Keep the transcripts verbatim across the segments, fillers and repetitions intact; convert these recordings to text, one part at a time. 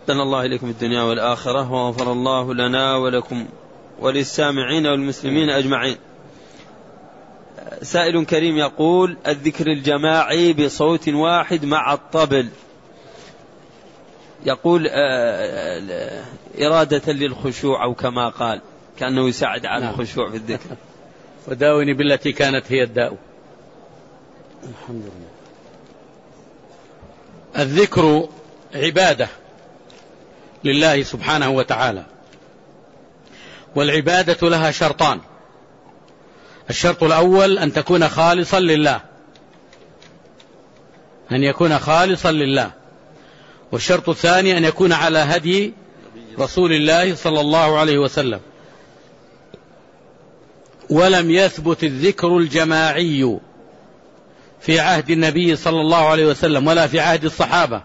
أحسن الله إليكم الدنيا والآخرة، وغفر الله لنا ولكم وللسامعين والمسلمين أجمعين. سائل كريم يقول: الذكر الجماعي بصوت واحد مع الطبل، يقول إرادة للخشوع أو كما قال كأنه يساعد على الخشوع في الذكر. وداوني بالتي كانت هي الداء. الحمد لله. الذكر عبادة لله سبحانه وتعالى، والعبادة لها شرطان: الشرط الأول أن تكون خالصا لله، أن يكون خالصا لله، والشرط الثاني أن يكون على هدي رسول الله صلى الله عليه وسلم. ولم يثبت الذكر الجماعي في عهد النبي صلى الله عليه وسلم ولا في عهد الصحابة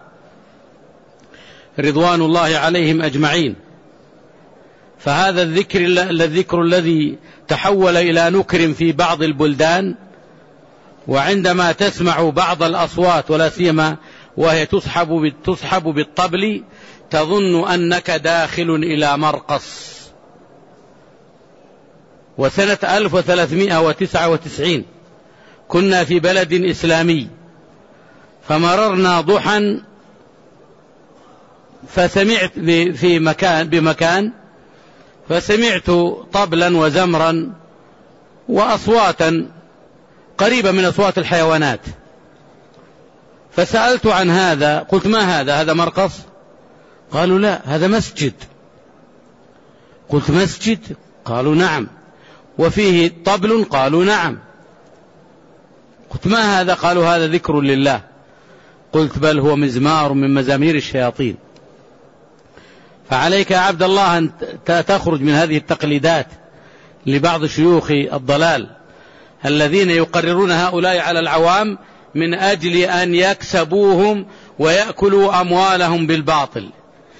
رضوان الله عليهم أجمعين. فهذا الذكر الذكر الذي تحول إلى نكر في بعض البلدان، وعندما تسمع بعض الأصوات ولا سيما وهي تصحب تصحب بالطبل تظن أنك داخل إلى مرقص. وسنة ألف وثلاثمائة وتسعة وتسعين كنا في بلد إسلامي، فمررنا ضحى فسمعت في مكان بمكان فسمعت طبلا وزمرا وأصواتا قريبة من أصوات الحيوانات، فسألت عن هذا، قلت: ما هذا؟ هذا مرقص؟ قالوا: لا، هذا مسجد. قلت: مسجد؟ قالوا: نعم. وفيه طبل؟ قالوا: نعم. قلت: ما هذا؟ قالوا: هذا ذكر لله. قلت: بل هو مزمار من مزامير الشياطين. فعليك يا عبد الله أن تخرج من هذه التقليدات لبعض شيوخ الضلال الذين يقررون هؤلاء على العوام من أجل أن يكسبوهم ويأكلوا أموالهم بالباطل،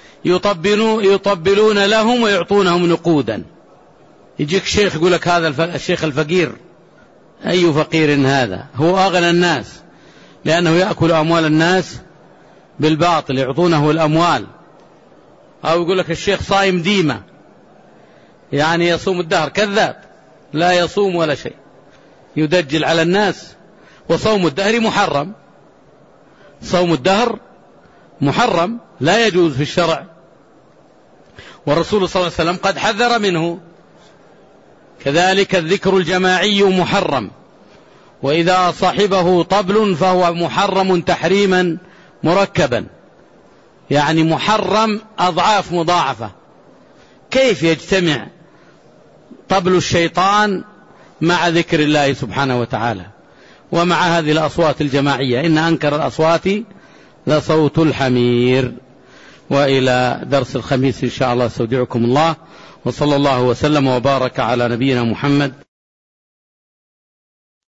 يطبلون لهم ويعطونهم نقودا. يجيك شيخ يقول لك: هذا الشيخ الفقير. أي فقير هذا؟ هو أغنى الناس، لأنه يأكل أموال الناس بالباطل، يعطونه الأموال. أو يقول لك الشيخ صايم ديمة، يعني يصوم الدهر. كذاب، لا يصوم ولا شيء، يدجل على الناس. وصوم الدهر محرم، صوم الدهر محرم لا يجوز في الشرع، والرسول صلى الله عليه وسلم قد حذر منه. كذلك الذكر الجماعي محرم، وإذا صاحبه طبل فهو محرم تحريما مركبا، يعني محرم أضعاف مضاعفة. كيف يجتمع طبل الشيطان مع ذكر الله سبحانه وتعالى ومع هذه الأصوات الجماعية؟ إن أنكر الأصوات لصوت الحمير. وإلى درس الخميس إن شاء الله استودعكم الله، وصلى الله وسلم وبارك على نبينا محمد.